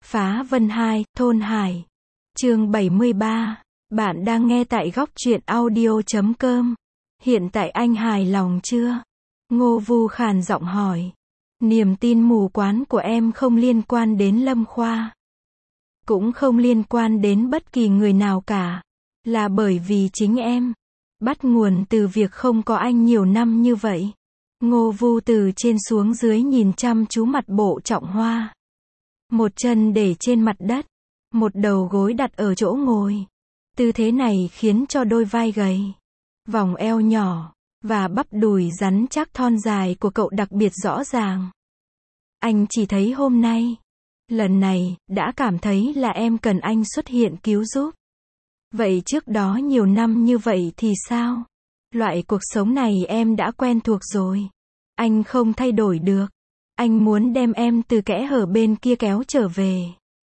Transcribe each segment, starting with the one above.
Phá Vân 2, Thôn Hải. Chương 73. Bạn đang nghe tại góc truyện audio.com. Hiện tại anh hài lòng chưa? Ngô Vu khàn giọng hỏi. Niềm tin mù quáng của em không liên quan đến Lâm Khoa. Cũng không liên quan đến bất kỳ người nào cả. Là bởi vì chính em. Bắt nguồn từ việc không có anh nhiều năm như vậy. Ngô Vu từ trên xuống dưới nhìn chăm chú mặt Bộ Trọng Hoa. Một chân để trên mặt đất, một đầu gối đặt ở chỗ ngồi. Tư thế này khiến cho đôi vai gầy, vòng eo nhỏ, và bắp đùi rắn chắc thon dài của cậu đặc biệt rõ ràng. Anh chỉ thấy hôm nay, lần này, đã cảm thấy là em cần anh xuất hiện cứu giúp. Vậy trước đó nhiều năm như vậy thì sao? Loại cuộc sống này em đã quen thuộc rồi. Anh không thay đổi được. Anh muốn đem em từ kẽ hở bên kia kéo trở về.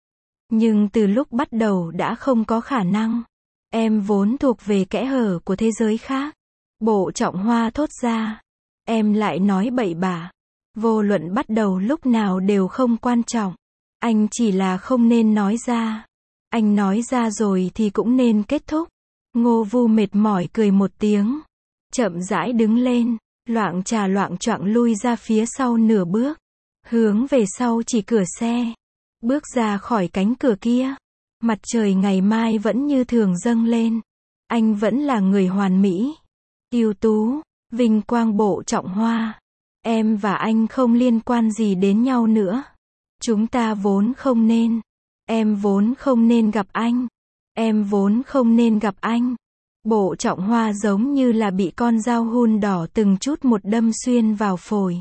Nhưng từ lúc bắt đầu đã không có khả năng. Em vốn thuộc về kẽ hở của thế giới khác. Bộ Trọng Hoa thốt ra. Em lại nói bậy bạ. Vô luận bắt đầu lúc nào đều không quan trọng. Anh chỉ là không nên nói ra. Anh nói ra rồi thì cũng nên kết thúc. Ngô Vu mệt mỏi cười một tiếng. Chậm rãi đứng lên. Loạng trà loạng choạng lui ra phía sau nửa bước. Hướng về sau chỉ cửa xe. Bước ra khỏi cánh cửa kia. Mặt trời ngày mai vẫn như thường dâng lên. Anh vẫn là người hoàn mỹ, ưu tú, vinh quang Bộ Trọng Hoa. Em và anh không liên quan gì đến nhau nữa. Chúng ta vốn không nên. Em vốn không nên gặp anh. Em vốn không nên gặp anh. Bộ Trọng Hoa giống như là bị con dao hun đỏ từng chút một đâm xuyên vào phổi.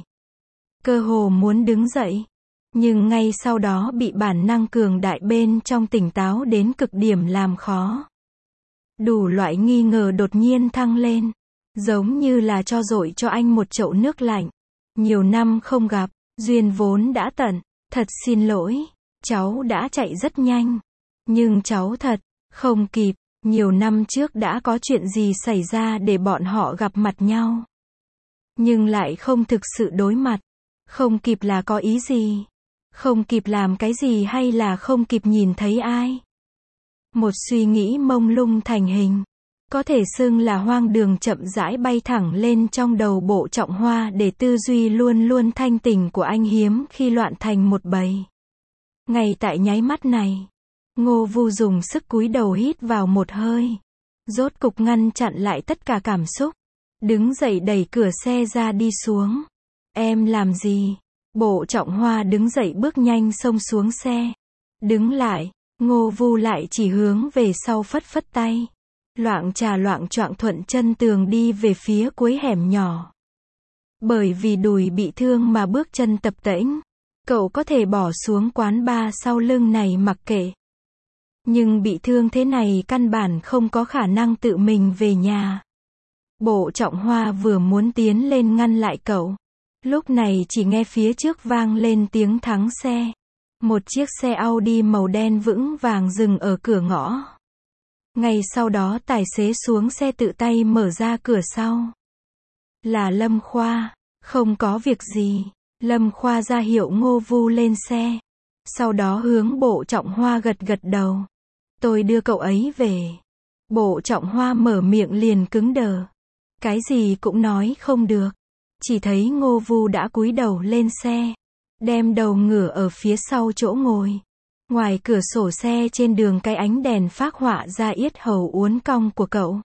Cơ hồ muốn đứng dậy. Nhưng ngay sau đó bị bản năng cường đại bên trong tỉnh táo đến cực điểm làm khó. Đủ loại nghi ngờ đột nhiên thăng lên. Giống như là cho dội cho anh một chậu nước lạnh. Nhiều năm không gặp, duyên vốn đã tận. Thật xin lỗi, cháu đã chạy rất nhanh. Nhưng cháu thật, không kịp. Nhiều năm trước đã có chuyện gì xảy ra để bọn họ gặp mặt nhau. Nhưng lại không thực sự đối mặt. Không kịp là có ý gì? Không kịp làm cái gì hay là không kịp nhìn thấy ai? Một suy nghĩ mông lung thành hình. Có thể xưng là hoang đường chậm rãi bay thẳng lên trong đầu Bộ Trọng Hoa để tư duy luôn luôn thanh tỉnh của anh hiếm khi loạn thành một bầy. Ngay tại nháy mắt này, Ngô Vu dùng sức cúi đầu hít vào một hơi. Rốt cục ngăn chặn lại tất cả cảm xúc. Đứng dậy đẩy cửa xe ra đi xuống. Em làm gì? Bộ Trọng Hoa đứng dậy bước nhanh xông xuống xe. Đứng lại, Ngô Vu lại chỉ hướng về sau phất phất tay. Loạng trà loạng choạng thuận chân tường đi về phía cuối hẻm nhỏ. Bởi vì đùi bị thương mà bước chân tập tễnh. Cậu có thể bỏ xuống quán bar sau lưng này mặc kệ. Nhưng bị thương thế này căn bản không có khả năng tự mình về nhà. Bộ Trọng Hoa vừa muốn tiến lên ngăn lại cậu. Lúc này chỉ nghe phía trước vang lên tiếng thắng xe. Một chiếc xe Audi màu đen vững vàng dừng ở cửa ngõ. Ngay sau đó tài xế xuống xe tự tay mở ra cửa sau. Là Lâm Khoa. Không có việc gì. Lâm Khoa ra hiệu Ngô Vu lên xe. Sau đó hướng Bộ Trọng Hoa gật gật đầu. Tôi đưa cậu ấy về. Bộ Trọng Hoa mở miệng liền cứng đờ. Cái gì cũng nói không được. Chỉ thấy Ngô Vu đã cúi đầu lên xe. Đem đầu ngửa ở phía sau chỗ ngồi. Ngoài cửa sổ xe trên đường cái ánh đèn phác họa ra yết hầu uốn cong của cậu.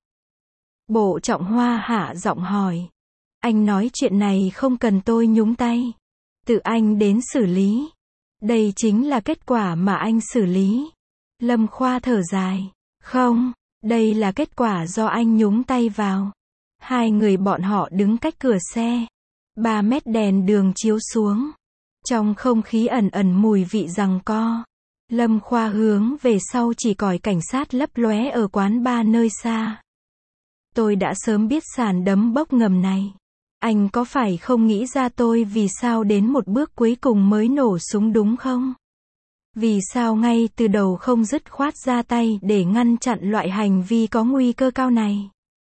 Bộ Trọng Hoa hạ giọng hỏi. Anh nói chuyện này không cần tôi nhúng tay. Tự anh đến xử lý. Đây chính là kết quả mà anh xử lý. Lâm Khoa thở dài. Không, đây là kết quả do anh nhúng tay vào. Hai người bọn họ đứng cách cửa xe. 3 mét đèn đường chiếu xuống. Trong không khí ẩn ẩn mùi vị giằng co. Lâm Khoa hướng về sau chỉ còi cảnh sát lấp lóe ở quán bar nơi xa. Tôi đã sớm biết sàn đấm bốc ngầm này. Anh có phải không nghĩ ra tôi vì sao đến một bước cuối cùng mới nổ súng đúng không? Vì sao ngay từ đầu không dứt khoát ra tay để ngăn chặn loại hành vi có nguy cơ cao này?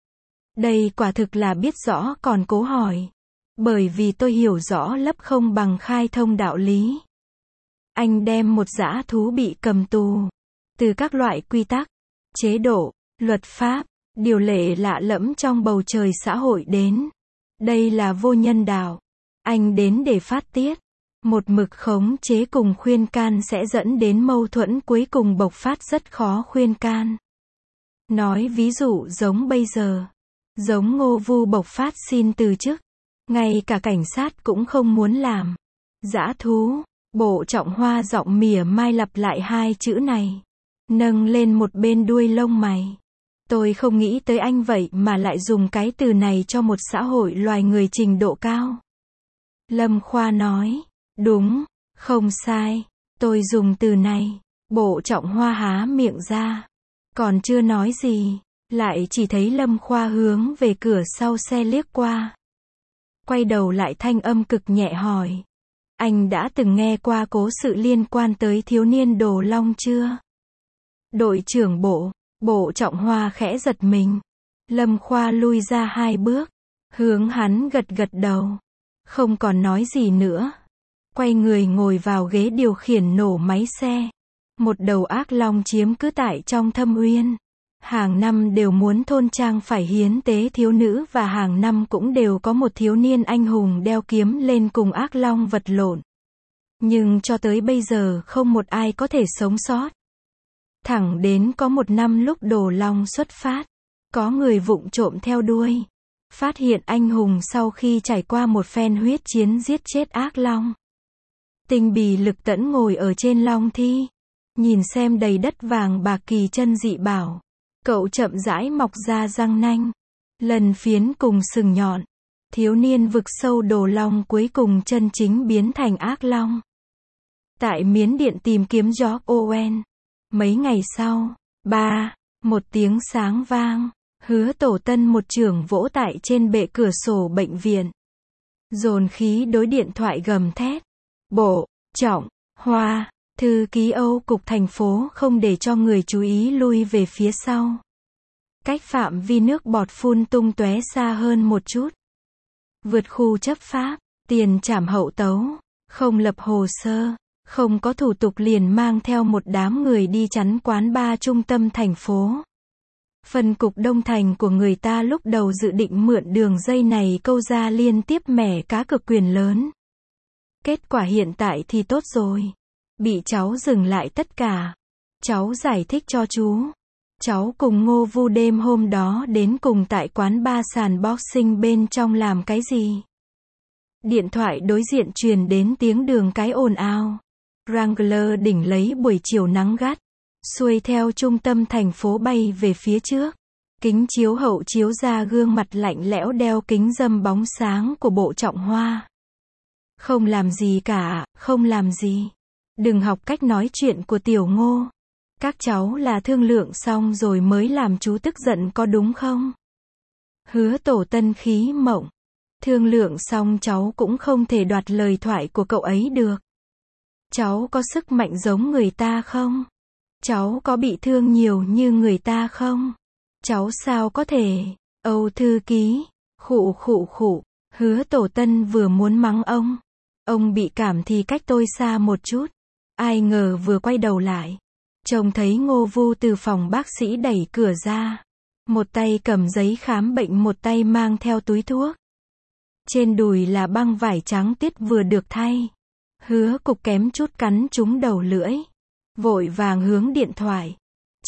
Đây quả thực là biết rõ còn cố hỏi. Bởi vì tôi hiểu rõ lấp không bằng khai thông đạo lý. Anh đem một dã thú bị cầm tù. Từ các loại quy tắc, chế độ, luật pháp, điều lệ lạ lẫm trong bầu trời xã hội đến. Đây là vô nhân đạo. Anh đến để phát tiết. Một mực khống chế cùng khuyên can sẽ dẫn đến mâu thuẫn cuối cùng bộc phát rất khó khuyên can. Nói ví dụ giống bây giờ. Giống Ngô Vu bộc phát xin từ chức. Ngay cả cảnh sát cũng không muốn làm. Dã thú. Bộ Trọng Hoa giọng mỉa mai lặp lại hai chữ này. Nâng lên một bên đuôi lông mày. Tôi không nghĩ tới anh vậy mà lại dùng cái từ này cho một xã hội loài người trình độ cao. Lâm Khoa nói. Đúng, không sai. Tôi dùng từ này. Bộ Trọng Hoa há miệng ra. Còn chưa nói gì. Lại chỉ thấy Lâm Khoa hướng về cửa sau xe liếc qua. Quay đầu lại thanh âm cực nhẹ hỏi. Anh đã từng nghe qua cố sự liên quan tới thiếu niên Đồ Long chưa? Đội trưởng Bộ Trọng Hoa khẽ giật mình. Lâm Khoa lui ra 2 bước. Hướng hắn gật gật đầu. Không còn nói gì nữa. Quay người ngồi vào ghế điều khiển nổ máy xe. Một đầu ác long chiếm cứ tại trong Thâm Uyên. Hàng năm đều muốn thôn trang phải hiến tế thiếu nữ và hàng năm cũng đều có một thiếu niên anh hùng đeo kiếm lên cùng ác long vật lộn. Nhưng cho tới bây giờ không một ai có thể sống sót. Thẳng đến có một năm lúc Đồ Long xuất phát, có người vụng trộm theo đuôi. Phát hiện anh hùng sau khi trải qua một phen huyết chiến giết chết ác long. Tinh bì Lực Tẫn ngồi ở trên long thi. Nhìn xem đầy đất vàng bạc kỳ chân dị bảo. Cậu chậm rãi mọc ra răng nanh. Lần phiến cùng sừng nhọn. Thiếu niên vực sâu Đồ Long cuối cùng chân chính biến thành ác long. Tại Miến Điện tìm kiếm George Owen. Mấy ngày sau, một tiếng sáng vang. Hứa Tổ Tân một chưởng vỗ tại trên bệ cửa sổ bệnh viện. Dồn khí đối điện thoại gầm thét. Bộ Trọng Hoa, thư ký Âu cục thành phố không để cho người chú ý lui về phía sau. Cách phạm vi nước bọt phun tung tóe xa hơn một chút. Vượt khu chấp pháp, tiền trảm hậu tấu, không lập hồ sơ, không có thủ tục liền mang theo một đám người đi chắn quán bar trung tâm thành phố. Phân cục Đông Thành của người ta lúc đầu dự định mượn đường dây này câu ra liên tiếp mẻ cá cực quyền lớn. Kết quả hiện tại thì tốt rồi. Bị cháu dừng lại tất cả. Cháu giải thích cho chú. Cháu cùng Ngô Vu đêm hôm đó đến cùng tại quán bar sàn boxing bên trong làm cái gì? Điện thoại đối diện truyền đến tiếng đường cái ồn ào. Wrangler đỉnh lấy buổi chiều nắng gắt. Xuôi theo trung tâm thành phố bay về phía trước. Kính chiếu hậu chiếu ra gương mặt lạnh lẽo đeo kính râm bóng sáng của Bộ Trọng Hoa. Không làm gì cả, không làm gì. Đừng học cách nói chuyện của Tiểu Ngô. Các cháu là thương lượng xong rồi mới làm chú tức giận có đúng không? Hứa Tổ Tân khí mộng. Thương lượng xong cháu cũng không thể đoạt lời thoại của cậu ấy được. Cháu có sức mạnh giống người ta không? Cháu có bị thương nhiều như người ta không? Cháu sao có thể? Âu thư ký. Khụ. Hứa Tổ Tân vừa muốn mắng ông bị cảm thì cách tôi xa một chút. Ai ngờ vừa quay đầu lại, trông thấy Ngô Vu từ phòng bác sĩ đẩy cửa ra. Một tay cầm giấy khám bệnh, một tay mang theo túi thuốc. Trên đùi là băng vải trắng tiết vừa được thay. Hứa cục kém chút cắn trúng đầu lưỡi. Vội vàng hướng điện thoại.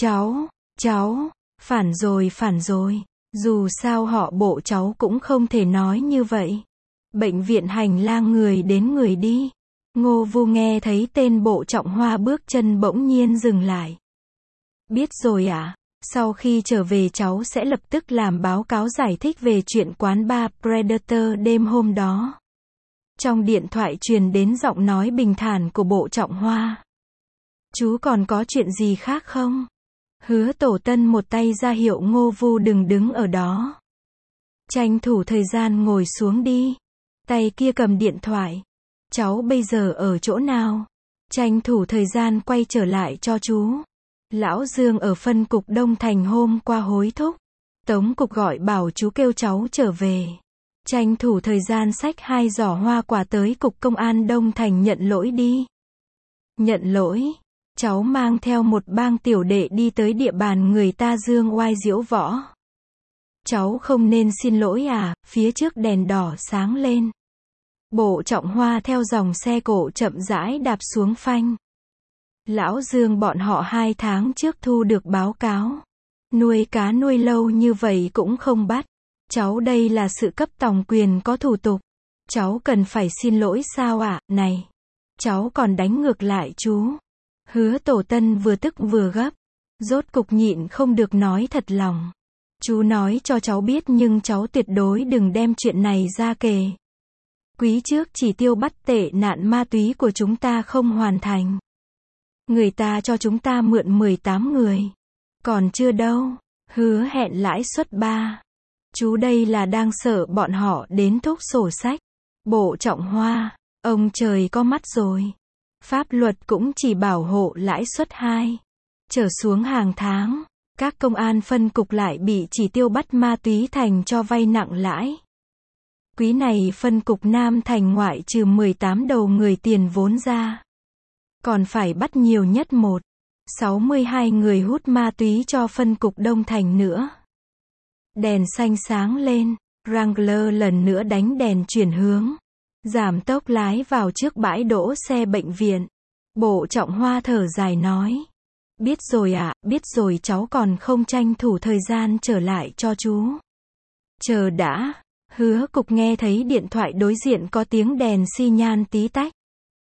Cháu, phản rồi. Dù sao họ Bộ cháu cũng không thể nói như vậy. Bệnh viện hành lang người đến người đi. Ngô Vu nghe thấy tên Bộ Trọng Hoa bước chân bỗng nhiên dừng lại. Biết rồi ạ. Sau khi trở về cháu sẽ lập tức làm báo cáo giải thích về chuyện quán bar Predator đêm hôm đó. Trong điện thoại truyền đến giọng nói bình thản của Bộ Trọng Hoa. Chú còn có chuyện gì khác không? Hứa Tổ Tân một tay ra hiệu Ngô Vu đừng đứng ở đó. Tranh thủ thời gian ngồi xuống đi. Tay kia cầm điện thoại. Cháu bây giờ ở chỗ nào? Tranh thủ thời gian quay trở lại cho chú. Lão Dương ở phân cục Đông Thành hôm qua hối thúc. Tống cục gọi bảo chú kêu cháu trở về. Tranh thủ thời gian xách 2 giỏ hoa quả tới cục công an Đông Thành nhận lỗi đi. Nhận lỗi. Cháu mang theo một bang tiểu đệ đi tới địa bàn người ta dương oai diễu võ. Cháu không nên xin lỗi à, phía trước đèn đỏ sáng lên. Bộ Trọng Hoa theo dòng xe cộ chậm rãi đạp xuống phanh. Lão Dương bọn họ 2 tháng trước thu được báo cáo. Nuôi cá nuôi lâu như vậy cũng không bắt. Cháu đây là sự cấp tòng quyền có thủ tục. Cháu cần phải xin lỗi sao ạ, này. Cháu còn đánh ngược lại chú. Hứa Tổ Tân vừa tức vừa gấp. Rốt cục nhịn không được nói thật lòng. Chú nói cho cháu biết nhưng cháu tuyệt đối đừng đem chuyện này ra kề. Quý trước chỉ tiêu bắt tệ nạn ma túy của chúng ta không hoàn thành. Người ta cho chúng ta mượn 18 người. Còn chưa đâu. Hứa hẹn lãi suất 3. Chú đây là đang sợ bọn họ đến thúc sổ sách. Bộ Trọng Hoa, ông trời có mắt rồi. Pháp luật cũng chỉ bảo hộ lãi suất 2. Trở xuống hàng tháng, các công an phân cục lại bị chỉ tiêu bắt ma túy thành cho vay nặng lãi. Quý này phân cục Nam Thành ngoại trừ 18 đầu người tiền vốn ra. Còn phải bắt nhiều nhất 62 người hút ma túy cho phân cục Đông Thành nữa. Đèn xanh sáng lên, Wrangler lần nữa đánh đèn chuyển hướng. Giảm tốc lái vào trước bãi đỗ xe bệnh viện. Bộ Trọng Hoa thở dài nói. Biết rồi ạ, biết rồi, cháu còn không tranh thủ thời gian trở lại cho chú. Chờ đã. Hứa Cục nghe thấy điện thoại đối diện có tiếng đèn xi nhan tí tách.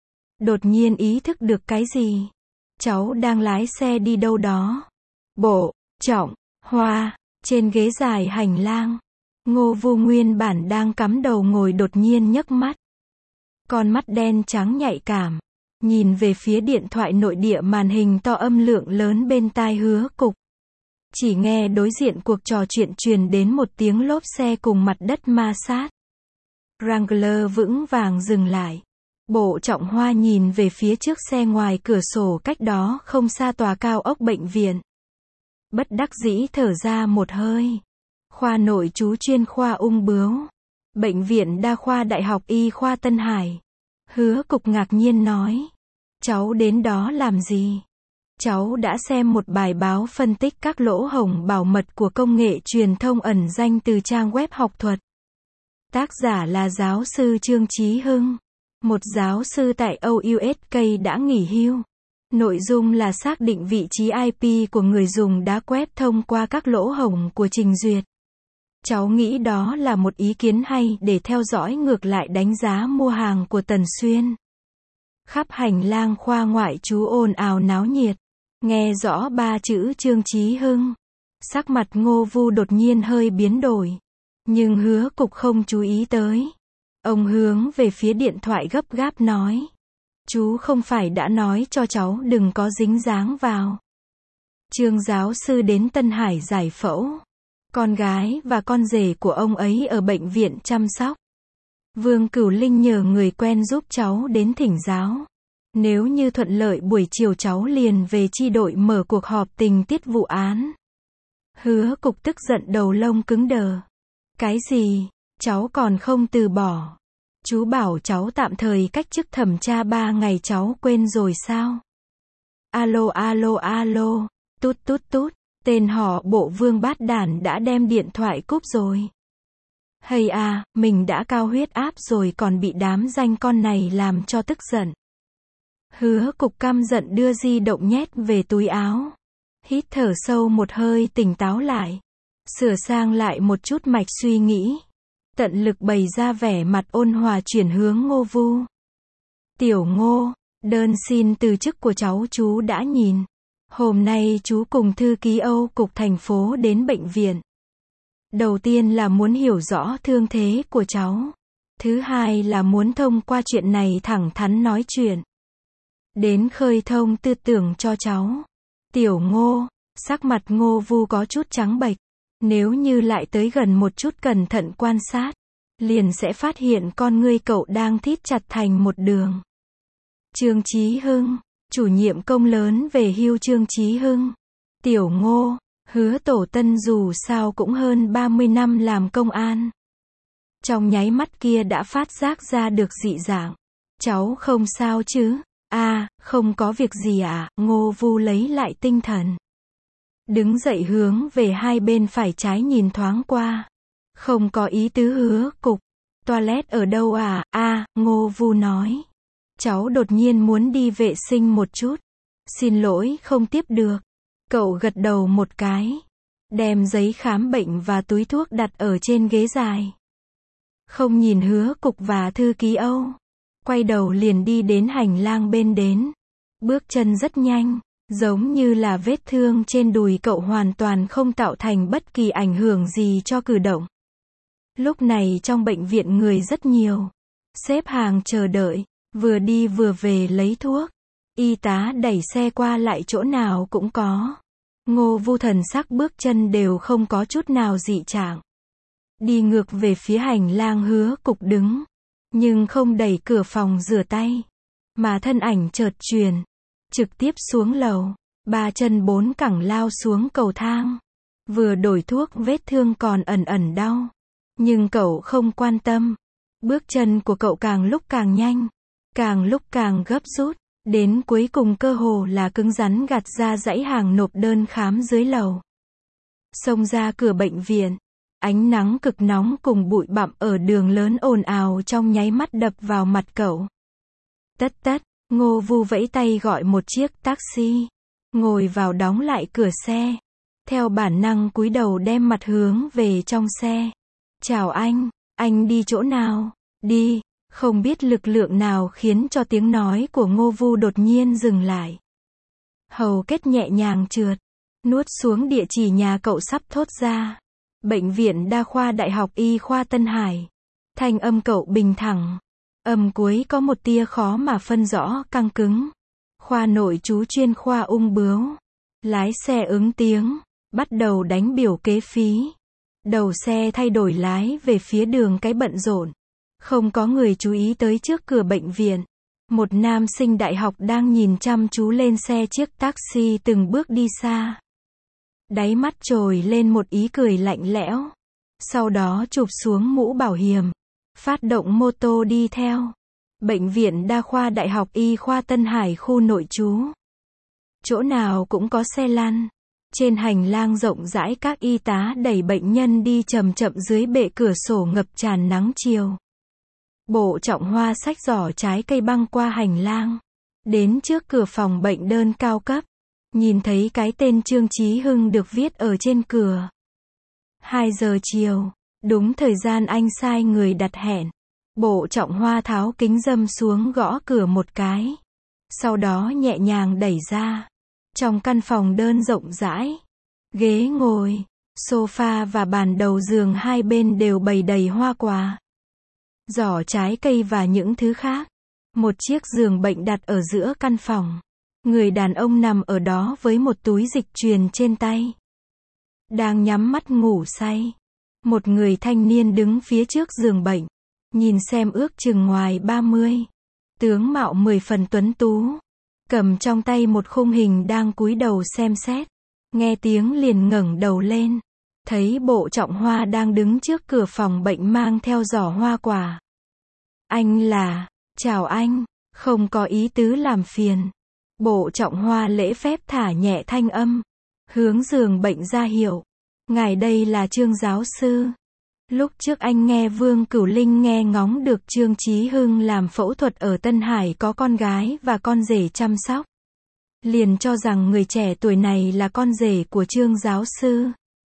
Đột nhiên ý thức được cái gì. Cháu đang lái xe đi đâu đó. Bộ Trọng Hoa, trên ghế dài hành lang. Ngô Vu nguyên bản đang cắm đầu ngồi đột nhiên nhấc mắt. Con mắt đen trắng nhạy cảm. Nhìn về phía điện thoại nội địa màn hình to âm lượng lớn bên tai Hứa Cục. Chỉ nghe đối diện cuộc trò chuyện truyền đến một tiếng lốp xe cùng mặt đất ma sát. Wrangler vững vàng dừng lại. Bộ Trọng Hoa nhìn về phía trước xe ngoài cửa sổ cách đó không xa tòa cao ốc bệnh viện. Bất đắc dĩ thở ra một hơi. Khoa nội trú chuyên khoa ung bướu. Bệnh viện Đa khoa Đại học Y khoa Tân Hải. Hứa Cục ngạc nhiên nói. Cháu đến đó làm gì? Cháu đã xem một bài báo phân tích các lỗ hổng bảo mật của công nghệ truyền thông ẩn danh từ trang web học thuật. Tác giả là giáo sư Trương Chí Hưng. Một giáo sư tại OUSK đã nghỉ hưu. Nội dung là xác định vị trí IP của người dùng đã web thông qua các lỗ hổng của trình duyệt. Cháu nghĩ đó là một ý kiến hay để theo dõi ngược lại đánh giá mua hàng của Tần Xuyên. Khắp hành lang khoa ngoại trú ồn ào náo nhiệt. Nghe rõ 3 chữ Trương Chí Hưng. Sắc mặt Ngô Vu đột nhiên hơi biến đổi. Nhưng Hứa Cục không chú ý tới. Ông hướng về phía điện thoại gấp gáp nói. Chú không phải đã nói cho cháu đừng có dính dáng vào. Trương giáo sư đến Tân Hải giải phẫu. Con gái và con rể của ông ấy ở bệnh viện chăm sóc. Vương Cửu Linh nhờ người quen giúp cháu đến thỉnh giáo. Nếu như thuận lợi buổi chiều cháu liền về chi đội mở cuộc họp tình tiết vụ án. Hứa Cục tức giận đầu lông cứng đờ. Cái gì? Cháu còn không từ bỏ. Chú bảo cháu tạm thời cách chức thẩm tra 3 ngày cháu quên rồi sao? Alo alo alo. Tút tút tút. Tên họ Bộ Vương bát đản đã đem điện thoại cúp rồi. Hay à, mình đã cao huyết áp rồi còn bị đám danh con này làm cho tức giận. Hứa Cục căm giận đưa di động nhét về túi áo. Hít thở sâu một hơi tỉnh táo lại. Sửa sang lại một chút mạch suy nghĩ. Tận lực bày ra vẻ mặt ôn hòa chuyển hướng Ngô Vu. Tiểu Ngô, đơn xin từ chức của cháu chú đã nhìn. Hôm nay chú cùng thư ký Âu Cục thành phố đến bệnh viện. Đầu tiên là muốn hiểu rõ thương thế của cháu. Thứ hai là muốn thông qua chuyện này thẳng thắn nói chuyện. Đến khơi thông tư tưởng cho cháu. Tiểu Ngô, sắc mặt Ngô Vu có chút trắng bệch. Nếu như lại tới gần một chút cẩn thận quan sát, liền sẽ phát hiện con ngươi cậu đang thít chặt thành một đường. Trương Chí Hưng, chủ nhiệm công lớn về hưu Trương Chí Hưng. Tiểu Ngô, Hứa Tổ Tân dù sao cũng hơn 30 năm làm công an. Trong nháy mắt kia đã phát giác ra được dị dạng. Cháu không sao chứ? Không có việc gì ạ, Ngô Vu lấy lại tinh thần. Đứng dậy hướng về hai bên phải trái nhìn thoáng qua. Không có ý tứ Hứa Cục. Toilet ở đâu à? Ngô Vu nói. Cháu đột nhiên muốn đi vệ sinh một chút. Xin lỗi, không tiếp được. Cậu gật đầu một cái. Đem giấy khám bệnh và túi thuốc đặt ở trên ghế dài. Không nhìn Hứa Cục và thư ký Âu. Quay đầu liền đi đến hành lang bên đến. Bước chân rất nhanh. Giống như là vết thương trên đùi cậu hoàn toàn không tạo thành bất kỳ ảnh hưởng gì cho cử động. Lúc này trong bệnh viện người rất nhiều. Xếp hàng chờ đợi. Vừa đi vừa về lấy thuốc. Y tá đẩy xe qua lại chỗ nào cũng có. Ngô Vu thần sắc bước chân đều không có chút nào dị trạng. Đi ngược về phía hành lang Hứa Cục đứng. Nhưng không đẩy cửa phòng rửa tay. Mà thân ảnh chợt chuyển. Trực tiếp xuống lầu. 3 chân 4 cẳng lao xuống cầu thang. Vừa đổi thuốc vết thương còn ẩn ẩn đau. Nhưng cậu không quan tâm. Bước chân của cậu càng lúc càng nhanh. Càng lúc càng gấp rút. Đến cuối cùng cơ hồ là cứng rắn gạt ra dãy hàng nộp đơn khám dưới lầu. Xông ra cửa bệnh viện. Ánh nắng cực nóng cùng bụi bặm ở đường lớn ồn ào trong nháy mắt đập vào mặt cậu. Tất, Ngô Vu vẫy tay gọi một chiếc taxi. Ngồi vào đóng lại cửa xe. Theo bản năng cúi đầu đem mặt hướng về trong xe. Chào anh đi chỗ nào? Đi. Không biết lực lượng nào khiến cho tiếng nói của Ngô Vu đột nhiên dừng lại. Hầu kết nhẹ nhàng trượt. Nuốt xuống địa chỉ nhà cậu sắp thốt ra. Bệnh viện Đa khoa Đại học Y khoa Tân Hải. Thanh âm cậu bình thẳng. Âm cuối có một tia khó mà phân rõ căng cứng. Khoa nội trú chuyên khoa ung bướu. Lái xe ứng tiếng. Bắt đầu đánh biểu kế phí. Đầu xe thay đổi lái về phía đường cái bận rộn. Không có người chú ý tới trước cửa bệnh viện. Một nam sinh đại học đang nhìn chăm chú lên xe chiếc taxi từng bước đi xa. Đáy mắt trồi lên một ý cười lạnh lẽo. Sau đó chụp xuống mũ bảo hiểm. Phát động mô tô đi theo. Bệnh viện Đa khoa Đại học Y khoa Tân Hải khu nội trú. Chỗ nào cũng có xe lăn. Trên hành lang rộng rãi các y tá đẩy bệnh nhân đi chậm chậm dưới bệ cửa sổ ngập tràn nắng chiều. Bộ Trọng Hoa xách giỏ trái cây băng qua hành lang. Đến trước cửa phòng bệnh đơn cao cấp. Nhìn thấy cái tên Trương Chí Hưng được viết ở trên cửa. 2 giờ chiều. Đúng thời gian anh sai người đặt hẹn. Bộ Trọng Hoa tháo kính râm xuống gõ cửa một cái. Sau đó nhẹ nhàng đẩy ra. Trong căn phòng đơn rộng rãi. Ghế ngồi, sofa và bàn đầu giường hai bên đều bày đầy hoa quả. Giỏ trái cây và những thứ khác. Một chiếc giường bệnh đặt ở giữa căn phòng. Người đàn ông nằm ở đó với một túi dịch truyền trên tay. Đang nhắm mắt ngủ say. Một người thanh niên đứng phía trước giường bệnh. Nhìn xem ước chừng ngoài 30. Tướng mạo 10 phần tuấn tú. Cầm trong tay một khung hình đang cúi đầu xem xét. Nghe tiếng liền ngẩng đầu lên. Thấy Bộ Trọng Hoa đang đứng trước cửa phòng bệnh mang theo giỏ hoa quả. Anh là, chào anh, không có ý tứ làm phiền. Bộ Trọng Hoa lễ phép thả nhẹ thanh âm. Hướng giường bệnh ra hiệu. Ngài đây là Trương giáo sư. Lúc trước anh nghe Vương Cửu Linh nghe ngóng được Trương Chí Hưng làm phẫu thuật ở Tân Hải có con gái và con rể chăm sóc. Liền cho rằng người trẻ tuổi này là con rể của Trương giáo sư.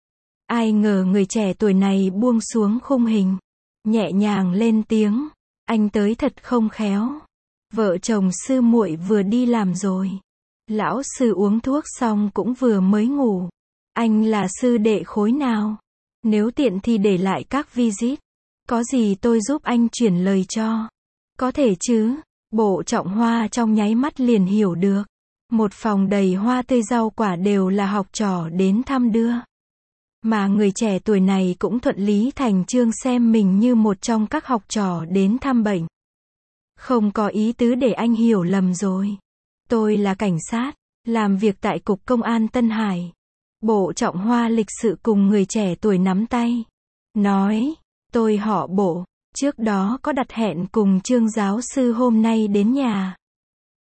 Ai ngờ người trẻ tuổi này buông xuống khung hình. Nhẹ nhàng lên tiếng. Anh tới thật không khéo. Vợ chồng sư muội vừa đi làm rồi. Lão sư uống thuốc xong cũng vừa mới ngủ. Anh là sư đệ khối nào? Nếu tiện thì để lại các visit. Có gì tôi giúp anh chuyển lời cho. Có thể chứ. Bộ Trọng Hoa trong nháy mắt liền hiểu được. Một phòng đầy hoa tươi rau quả đều là học trò đến thăm đưa. Mà người trẻ tuổi này cũng thuận lý thành chương xem mình như một trong các học trò đến thăm bệnh. Không có ý tứ để anh hiểu lầm rồi. Tôi là cảnh sát, làm việc tại Cục Công an Tân Hải. Bộ Trọng Hoa lịch sự cùng người trẻ tuổi nắm tay. Nói, tôi họ Bộ, trước đó có đặt hẹn cùng Trương giáo sư hôm nay đến nhà.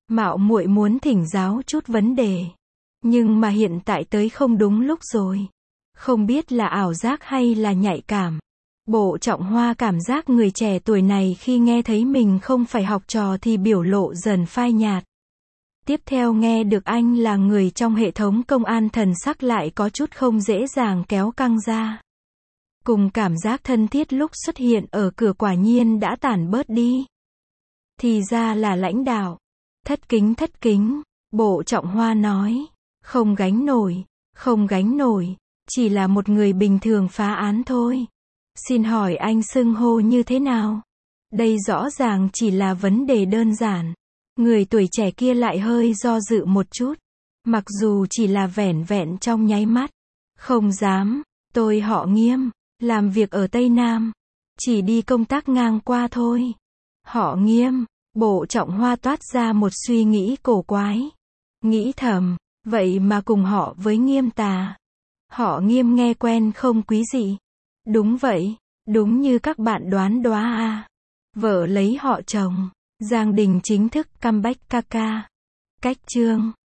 Mạo muội muốn thỉnh giáo chút vấn đề. Nhưng mà hiện tại tới không đúng lúc rồi. Không biết là ảo giác hay là nhạy cảm. Bộ Trọng Hoa cảm giác người trẻ tuổi này khi nghe thấy mình không phải học trò thì biểu lộ dần phai nhạt. Tiếp theo nghe được anh là người trong hệ thống công an, thần sắc lại có chút không dễ dàng kéo căng ra. Cùng cảm giác thân thiết lúc xuất hiện ở cửa quả nhiên đã tản bớt đi. Thì ra là lãnh đạo. Thất kính, Bộ Trọng Hoa nói. Không gánh nổi, chỉ là một người bình thường phá án thôi. Xin hỏi anh xưng hô như thế nào? Đây rõ ràng chỉ là vấn đề đơn giản. Người tuổi trẻ kia lại hơi do dự một chút. Mặc dù chỉ là vẻn vẹn trong nháy mắt. Không dám, tôi họ Nghiêm, làm việc ở Tây Nam. Chỉ đi công tác ngang qua thôi. Họ Nghiêm, Bộ Trọng Hoa toát ra một suy nghĩ cổ quái. Nghĩ thầm, vậy mà cùng họ với Nghiêm tà. Họ Nghiêm nghe quen không quý dị. Đúng vậy, đúng như các bạn đoán đoá à. Vợ lấy họ chồng. Giang Đình chính thức comeback ca. Cách chương